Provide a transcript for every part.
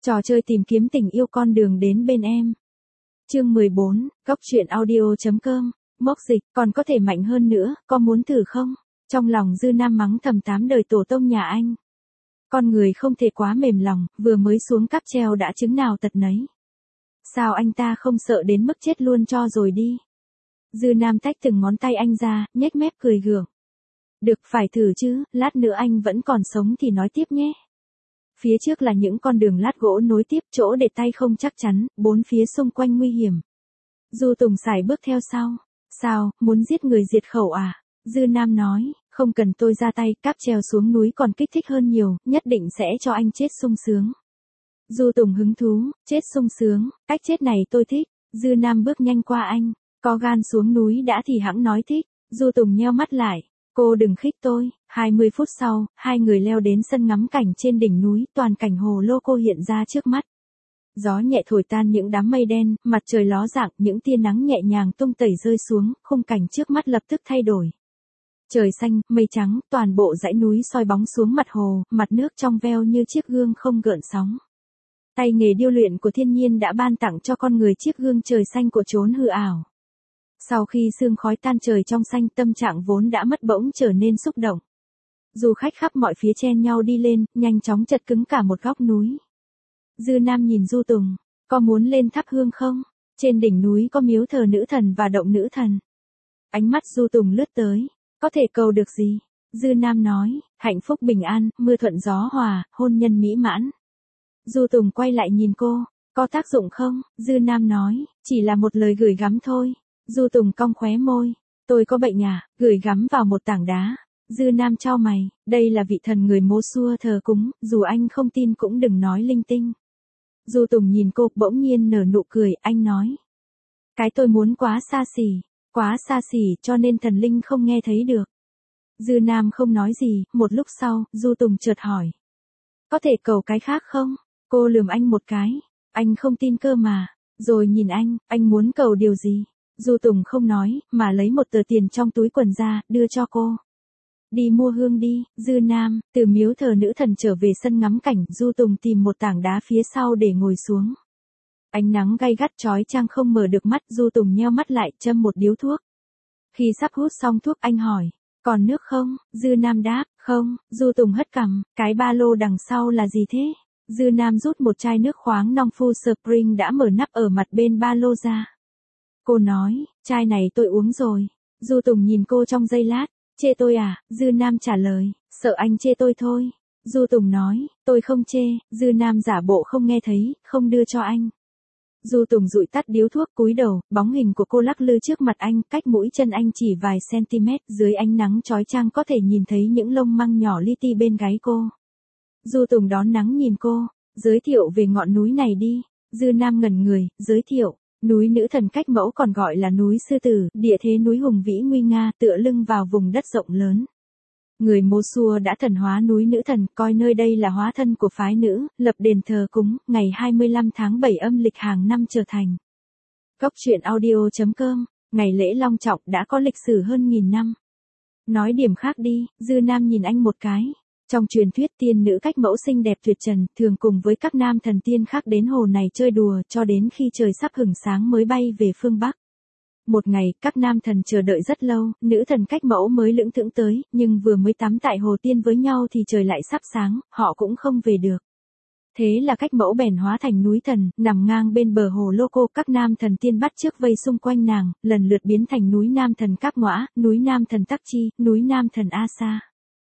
Trò chơi tìm kiếm tình yêu con đường đến bên em. Chương 14, Góc truyện audio.com, mốc dịch, còn có thể mạnh hơn nữa, có muốn thử không? Trong lòng Dư Nam mắng thầm 8 đời tổ tông nhà anh. Con người không thể quá mềm lòng, vừa mới xuống cáp treo đã chứng nào tật nấy. Sao anh ta không sợ đến mức chết luôn cho rồi đi? Dư Nam tách từng ngón tay anh ra, nhếch mép cười gượng. Được, phải thử chứ, lát nữa anh vẫn còn sống thì nói tiếp nhé. Phía trước là những con đường lát gỗ nối tiếp, chỗ để tay không chắc chắn, bốn phía xung quanh nguy hiểm. Du Tùng sải bước theo sau. Sao, muốn giết người diệt khẩu à? Dư Nam nói, không cần tôi ra tay, cáp treo xuống núi còn kích thích hơn nhiều, nhất định sẽ cho anh chết sung sướng. Du Tùng hứng thú, chết sung sướng, cách chết này tôi thích. Dư Nam bước nhanh qua anh, có gan xuống núi đã thì hẵng nói thích. Du Tùng nheo mắt lại. Cô đừng khích tôi. 20 phút sau, hai người leo đến sân ngắm cảnh trên đỉnh núi, toàn cảnh hồ lô cô hiện ra trước mắt. Gió nhẹ thổi tan những đám mây đen, mặt trời ló dạng, những tia nắng nhẹ nhàng tung tẩy rơi xuống, khung cảnh trước mắt lập tức thay đổi. Trời xanh, mây trắng, toàn bộ dãy núi soi bóng xuống mặt hồ, mặt nước trong veo như chiếc gương không gợn sóng. Tay nghề điêu luyện của thiên nhiên đã ban tặng cho con người chiếc gương trời xanh của chốn hư ảo. Sau khi sương khói tan trời trong xanh, tâm trạng vốn đã mất bỗng trở nên xúc động. Du khách khắp mọi phía chen nhau đi lên, nhanh chóng chật cứng cả một góc núi. Dư Nam nhìn Du Tùng, có muốn lên thắp hương không? Trên đỉnh núi có miếu thờ nữ thần và động nữ thần. Ánh mắt Du Tùng lướt tới, có thể cầu được gì? Dư Nam nói, hạnh phúc bình an, mưa thuận gió hòa, hôn nhân mỹ mãn. Du Tùng quay lại nhìn cô, có tác dụng không? Dư Nam nói, chỉ là một lời gửi gắm thôi. Du Tùng cong khóe môi, tôi có bệnh à, gửi gắm vào một tảng đá. Dư Nam chau mày, đây là vị thần người Mô Xua thờ cúng, dù anh không tin cũng đừng nói linh tinh. Du Tùng nhìn cô, bỗng nhiên nở nụ cười, anh nói. Cái tôi muốn quá xa xỉ cho nên thần linh không nghe thấy được. Dư Nam không nói gì, một lúc sau, Du Tùng chợt hỏi. Có thể cầu cái khác không? Cô lườm anh một cái, anh không tin cơ mà. Rồi nhìn anh muốn cầu điều gì? Du Tùng không nói, mà lấy một tờ tiền trong túi quần ra, đưa cho cô. Đi mua hương đi. Dư Nam, từ miếu thờ nữ thần trở về sân ngắm cảnh, Du Tùng tìm một tảng đá phía sau để ngồi xuống. Ánh nắng gay gắt chói chang không mở được mắt, Du Tùng nheo mắt lại, châm một điếu thuốc. Khi sắp hút xong thuốc anh hỏi, còn nước không? Dư Nam đáp, không. Du Tùng hất cằm, cái ba lô đằng sau là gì thế? Dư Nam rút một chai nước khoáng Nongfu Spring đã mở nắp ở mặt bên ba lô ra. Cô nói, chai này tôi uống rồi. Du Tùng nhìn cô trong giây lát, chê tôi à? Dư Nam trả lời, sợ anh chê tôi thôi. Du Tùng nói, tôi không chê. Dư Nam giả bộ không nghe thấy, không đưa cho anh. Du Tùng dụi tắt điếu thuốc, cúi đầu, bóng hình của cô lắc lư trước mặt anh, cách mũi chân anh chỉ vài cm, dưới ánh nắng chói chang có thể nhìn thấy những lông măng nhỏ li ti bên gáy cô. Du Tùng đón nắng nhìn cô, giới thiệu về ngọn núi này đi. Dư Nam ngẩn người, giới thiệu. Núi nữ thần Cách Mẫu còn gọi là núi Sư Tử, địa thế núi hùng vĩ nguy nga, tựa lưng vào vùng đất rộng lớn. Người Mô Xua đã thần hóa núi nữ thần, coi nơi đây là hóa thân của phái nữ, lập đền thờ cúng, ngày 25 tháng 7 âm lịch hàng năm trở thành. Góc truyện audio.com, ngày lễ long trọng đã có lịch sử hơn 1000 năm. Nói điểm khác đi. Dư Nam nhìn anh một cái. Trong truyền thuyết tiên nữ Cách Mẫu xinh đẹp tuyệt trần, thường cùng với các nam thần tiên khác đến hồ này chơi đùa cho đến khi trời sắp hửng sáng mới bay về phương Bắc. Một ngày, các nam thần chờ đợi rất lâu, nữ thần Cách Mẫu mới lững thững tới, nhưng vừa mới tắm tại hồ tiên với nhau thì trời lại sắp sáng, họ cũng không về được. Thế là Cách Mẫu bèn hóa thành núi thần, nằm ngang bên bờ hồ lô cô, các nam thần tiên bắt chước vây xung quanh nàng, lần lượt biến thành núi nam thần Cáp Ngõa, núi nam thần Tắc Chi, núi nam thần A Sa.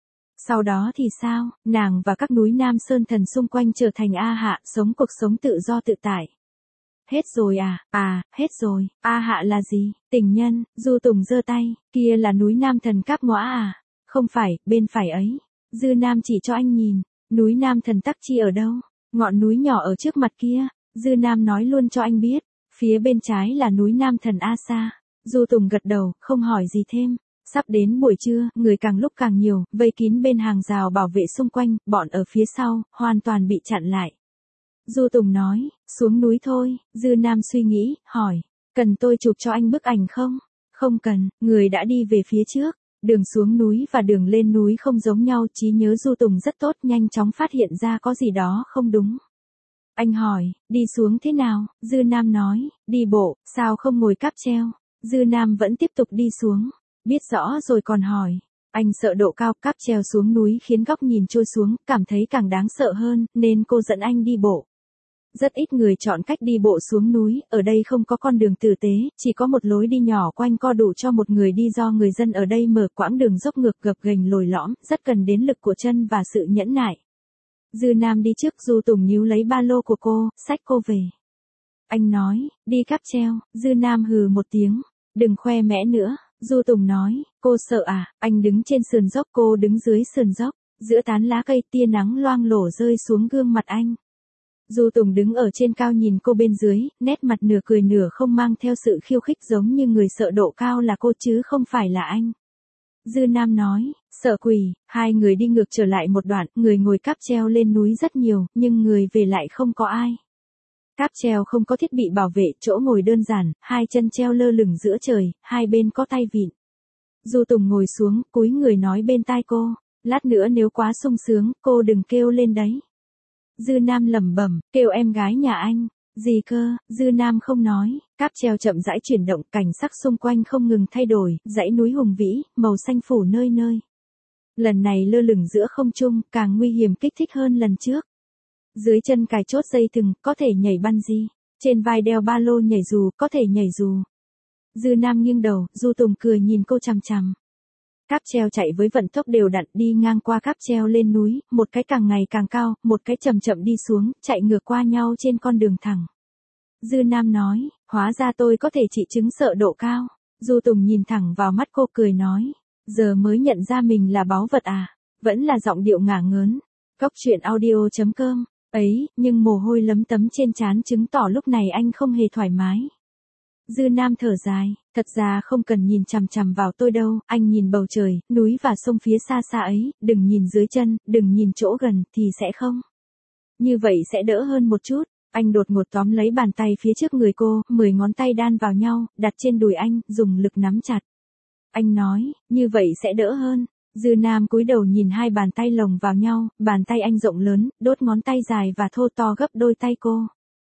Sau đó thì sao? Nàng và các núi Nam Sơn thần xung quanh trở thành A Hạ, sống cuộc sống tự do tự tại. Hết rồi à? À, hết rồi. A Hạ là gì? Tình nhân. Du Tùng giơ tay, kia là núi Nam thần Cáp Ngõa à? Không phải, bên phải ấy. Dư Nam chỉ cho anh nhìn. Núi Nam thần Tắc Chi ở đâu? Ngọn núi nhỏ ở trước mặt kia. Dư Nam nói luôn cho anh biết. Phía bên trái là núi Nam thần A Sa. Du Tùng gật đầu, không hỏi gì thêm. Sắp đến buổi trưa, người càng lúc càng nhiều, vây kín bên hàng rào bảo vệ xung quanh, bọn ở phía sau, hoàn toàn bị chặn lại. Du Tùng nói, xuống núi thôi. Dư Nam suy nghĩ, hỏi, cần tôi chụp cho anh bức ảnh không? Không cần, người đã đi về phía trước. Đường xuống núi và đường lên núi không giống nhau, trí nhớ Du Tùng rất tốt, nhanh chóng phát hiện ra có gì đó không đúng. Anh hỏi, đi xuống thế nào? Dư Nam nói, đi bộ, sao không ngồi cáp treo? Dư Nam vẫn tiếp tục đi xuống. Biết rõ rồi còn hỏi. Anh sợ độ cao, cáp treo xuống núi khiến góc nhìn trôi xuống, cảm thấy càng đáng sợ hơn, nên cô dẫn anh đi bộ. Rất ít người chọn cách đi bộ xuống núi, ở đây không có con đường tử tế, chỉ có một lối đi nhỏ quanh co đủ cho một người đi do người dân ở đây mở, quãng đường dốc ngược gập ghềnh lồi lõm, rất cần đến lực của chân và sự nhẫn nại. Dư Nam đi trước, Du Tùng níu lấy ba lô của cô, xách cô về. Anh nói, đi cáp treo. Dư Nam hừ một tiếng, đừng khoe mẽ nữa. Du Tùng nói, cô sợ à? Anh đứng trên sườn dốc, cô đứng dưới sườn dốc, giữa tán lá cây, tia nắng loang lổ rơi xuống gương mặt anh. Du Tùng đứng ở trên cao nhìn cô bên dưới, nét mặt nửa cười nửa không, mang theo sự khiêu khích, giống như người sợ độ cao là cô chứ không phải là anh. Dư Nam nói, sợ quỷ. Hai người đi ngược trở lại một đoạn, người ngồi cáp treo lên núi rất nhiều, nhưng người về lại không có ai. Cáp treo không có thiết bị bảo vệ, chỗ ngồi đơn giản, hai chân treo lơ lửng giữa trời, hai bên có tay vịn. Du Tùng ngồi xuống, cúi người nói bên tai cô, lát nữa nếu quá sung sướng, cô đừng kêu lên đấy. Dư Nam lẩm bẩm, kêu em gái nhà anh. Gì cơ? Dư Nam không nói. Cáp treo chậm rãi chuyển động, cảnh sắc xung quanh không ngừng thay đổi, dãy núi hùng vĩ, màu xanh phủ nơi nơi. Lần này lơ lửng giữa không trung, càng nguy hiểm kích thích hơn lần trước. Dưới chân cài chốt dây thừng, có thể nhảy bungee. Trên vai đeo ba lô nhảy dù, có thể nhảy dù. Dư Nam nghiêng đầu, Du Tùng cười nhìn cô chằm chằm. Cáp treo chạy với vận tốc đều đặn, đi ngang qua cáp treo lên núi, một cái càng ngày càng cao, một cái chậm chậm đi xuống, chạy ngược qua nhau trên con đường thẳng. Dư Nam nói, hóa ra tôi có thể trị chứng sợ độ cao. Du Tùng nhìn thẳng vào mắt cô cười nói, giờ mới nhận ra mình là báu vật à? Vẫn là giọng điệu ngả ngớn. Cốc truyện audio.com. Ấy, nhưng mồ hôi lấm tấm trên trán chứng tỏ lúc này anh không hề thoải mái. Dư Nam thở dài, thật ra không cần nhìn chằm chằm vào tôi đâu, anh nhìn bầu trời, núi và sông phía xa xa ấy, đừng nhìn dưới chân, đừng nhìn chỗ gần, thì sẽ không. Như vậy sẽ đỡ hơn một chút. Anh đột ngột tóm lấy bàn tay phía trước người cô, 10 ngón tay đan vào nhau, đặt trên đùi anh, dùng lực nắm chặt. Anh nói, như vậy sẽ đỡ hơn. Dư Nam cúi đầu nhìn hai bàn tay lồng vào nhau, bàn tay anh rộng lớn, đốt ngón tay dài và thô to gấp đôi tay cô.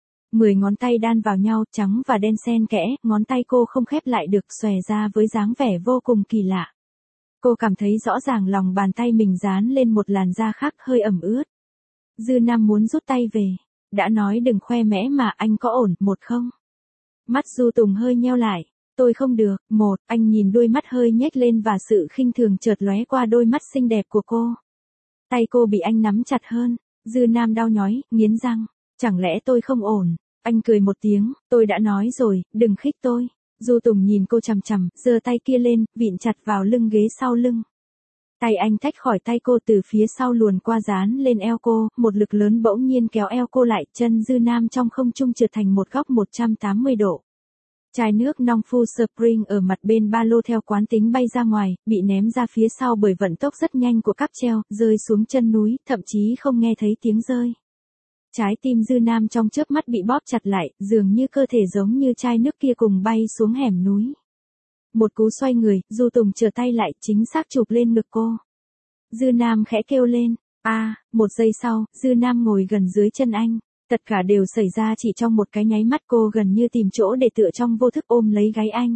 10 ngón tay đan vào nhau, trắng và đen xen kẽ, ngón tay cô không khép lại được, xòe ra với dáng vẻ vô cùng kỳ lạ. Cô cảm thấy rõ ràng lòng bàn tay mình dán lên một làn da khác hơi ẩm ướt. Dư Nam muốn rút tay về. Đã nói đừng khoe mẽ mà, anh có ổn, một không? Mắt Du Tùng hơi nheo lại. Tôi không được. Một, anh nhìn đôi mắt hơi nhếch lên và sự khinh thường chợt lóe qua đôi mắt xinh đẹp của cô. Tay cô bị anh nắm chặt hơn. Dư Nam đau nhói, nghiến răng. Chẳng lẽ tôi không ổn? Anh cười một tiếng, tôi đã nói rồi, đừng khích tôi. Du Tùng nhìn cô chằm chằm, giơ tay kia lên, vịn chặt vào lưng ghế sau lưng. Tay anh tách khỏi tay cô từ phía sau luồn qua dán lên eo cô, một lực lớn bỗng nhiên kéo eo cô lại, chân Dư Nam trong không trung trượt thành một góc 180 độ. Chai nước Nong Fu Spring ở mặt bên ba lô theo quán tính bay ra ngoài, bị ném ra phía sau bởi vận tốc rất nhanh của cáp treo, rơi xuống chân núi, thậm chí không nghe thấy tiếng rơi. Trái tim Dư Nam trong chớp mắt bị bóp chặt lại, dường như cơ thể giống như chai nước kia cùng bay xuống hẻm núi. Một cú xoay người, Du Tùng trở tay lại, chính xác chụp lên ngực cô. Dư Nam khẽ kêu lên, một giây sau, Dư Nam ngồi gần dưới chân anh. Tất cả đều xảy ra chỉ trong một cái nháy mắt, cô gần như tìm chỗ để tựa trong vô thức ôm lấy gáy anh.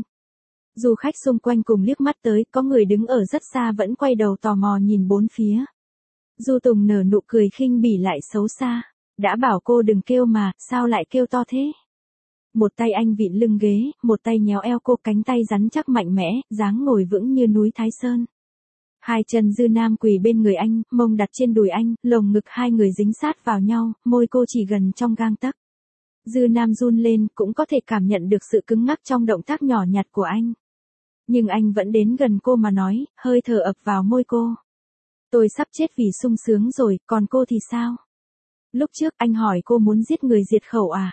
Du khách xung quanh cùng liếc mắt tới, có người đứng ở rất xa vẫn quay đầu tò mò nhìn bốn phía. Du Tùng nở nụ cười khinh bỉ lại xấu xa. Đã bảo cô đừng kêu mà, sao lại kêu to thế? Một tay anh vịn lưng ghế, một tay nhéo eo cô, cánh tay rắn chắc mạnh mẽ, dáng ngồi vững như núi Thái Sơn. Hai chân Dư Nam quỳ bên người anh, mông đặt trên đùi anh, lồng ngực hai người dính sát vào nhau, môi cô chỉ gần trong gang tấc. Dư Nam run lên, cũng có thể cảm nhận được sự cứng ngắc trong động tác nhỏ nhặt của anh. Nhưng anh vẫn đến gần cô mà nói, hơi thở ập vào môi cô. Tôi sắp chết vì sung sướng rồi, còn cô thì sao? Lúc trước anh hỏi cô muốn giết người diệt khẩu à?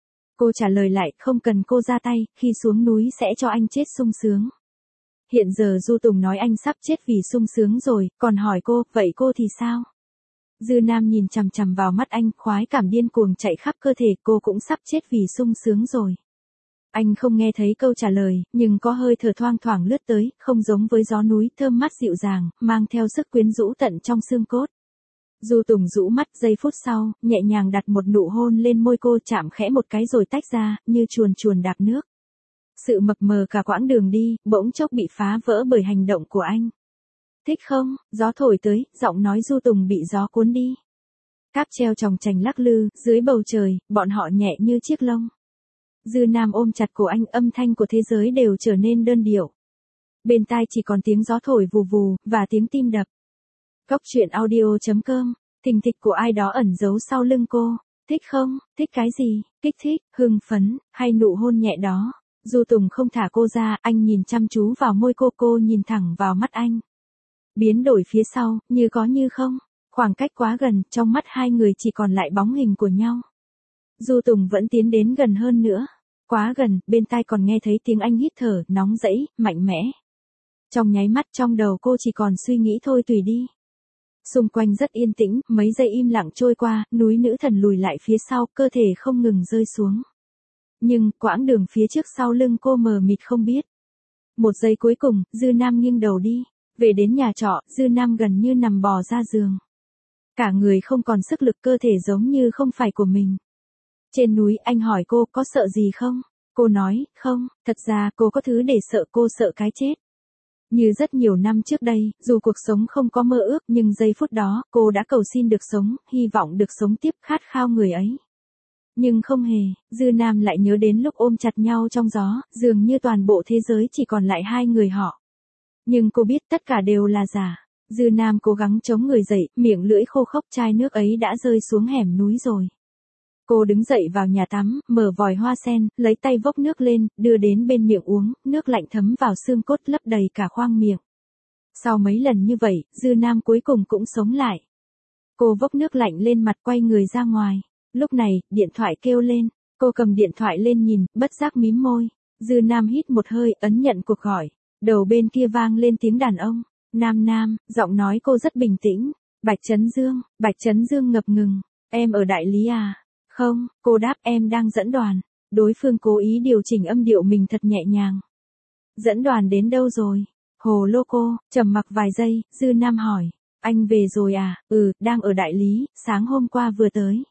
Cô trả lời lại, không cần cô ra tay, khi xuống núi sẽ cho anh chết sung sướng. Hiện giờ Du Tùng nói anh sắp chết vì sung sướng rồi, còn hỏi cô, vậy cô thì sao? Dư Nam nhìn chằm chằm vào mắt anh, khoái cảm điên cuồng chạy khắp cơ thể, cô cũng sắp chết vì sung sướng rồi. Anh không nghe thấy câu trả lời, nhưng có hơi thở thoang thoảng lướt tới, không giống với gió núi thơm mát dịu dàng, mang theo sức quyến rũ tận trong xương cốt. Du Tùng rũ mắt, giây phút sau, nhẹ nhàng đặt một nụ hôn lên môi cô, chạm khẽ một cái rồi tách ra, như chuồn chuồn đạp nước. Sự mập mờ cả quãng đường đi, bỗng chốc bị phá vỡ bởi hành động của anh. Thích không? Gió thổi tới, giọng nói Du Tùng bị gió cuốn đi. Cáp treo chòng chành lắc lư, dưới bầu trời, bọn họ nhẹ như chiếc lông. Dư Nam ôm chặt cổ anh, âm thanh của thế giới đều trở nên đơn điệu. Bên tai chỉ còn tiếng gió thổi vù vù, và tiếng tim đập. Góc truyện audio.com, thình thịch của ai đó ẩn giấu sau lưng cô. Thích không? Thích cái gì? Kích thích, hưng phấn, hay nụ hôn nhẹ đó? Du Tùng không thả cô ra, anh nhìn chăm chú vào môi cô nhìn thẳng vào mắt anh. Biến đổi phía sau, như có như không. Khoảng cách quá gần, trong mắt hai người chỉ còn lại bóng hình của nhau. Du Tùng vẫn tiến đến gần hơn nữa. Quá gần, bên tai còn nghe thấy tiếng anh hít thở, nóng rẫy, mạnh mẽ. Trong nháy mắt trong đầu cô chỉ còn suy nghĩ thôi tùy đi. Xung quanh rất yên tĩnh, mấy giây im lặng trôi qua, núi nữ thần lùi lại phía sau, cơ thể không ngừng rơi xuống. Nhưng, quãng đường phía trước sau lưng cô mờ mịt không biết. Một giây cuối cùng, Dư Nam nghiêng đầu đi. Về đến nhà trọ, Dư Nam gần như nằm bò ra giường. Cả người không còn sức lực, cơ thể giống như không phải của mình. Trên núi, anh hỏi cô có sợ gì không? Cô nói, không, thật ra cô có thứ để sợ, cô sợ cái chết. Như rất nhiều năm trước đây, dù cuộc sống không có mơ ước nhưng giây phút đó, cô đã cầu xin được sống, hy vọng được sống tiếp, khát khao người ấy. Nhưng không hề, Dư Nam lại nhớ đến lúc ôm chặt nhau trong gió, dường như toàn bộ thế giới chỉ còn lại hai người họ. Nhưng cô biết tất cả đều là giả. Dư Nam cố gắng chống người dậy, miệng lưỡi khô khốc, chai nước ấy đã rơi xuống hẻm núi rồi. Cô đứng dậy vào nhà tắm, mở vòi hoa sen, lấy tay vốc nước lên, đưa đến bên miệng uống, nước lạnh thấm vào xương cốt lấp đầy cả khoang miệng. Sau mấy lần như vậy, Dư Nam cuối cùng cũng sống lại. Cô vốc nước lạnh lên mặt, quay người ra ngoài. Lúc này, điện thoại kêu lên. Cô cầm điện thoại lên nhìn, bất giác mím môi. Dư Nam hít một hơi, ấn nhận cuộc gọi. Đầu bên kia vang lên tiếng đàn ông. Nam, giọng nói cô rất bình tĩnh. Bạch Trấn Dương ngập ngừng. Em ở đại lý à? Không, cô đáp, em đang dẫn đoàn. Đối phương cố ý điều chỉnh âm điệu mình thật nhẹ nhàng. Dẫn đoàn đến đâu rồi? Hồ lô cô, trầm mặc vài giây, Dư Nam hỏi. Anh về rồi à? Đang ở đại lý, sáng hôm qua vừa tới.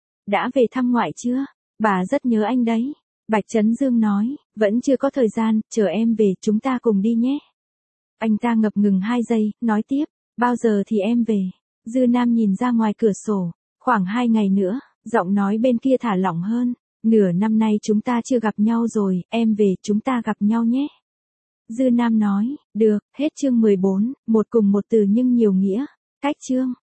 Đã về thăm ngoại chưa? Bà rất nhớ anh đấy. Bạch Trấn Dương nói, vẫn chưa có thời gian, chờ em về, chúng ta cùng đi nhé. Anh ta ngập ngừng 2 giây, nói tiếp, bao giờ thì em về? Dư Nam nhìn ra ngoài cửa sổ, khoảng 2 ngày nữa, giọng nói bên kia thả lỏng hơn, nửa năm nay chúng ta chưa gặp nhau rồi, em về, chúng ta gặp nhau nhé. Dư Nam nói, được, hết chương 14, một cùng một từ nhưng nhiều nghĩa, cách chương.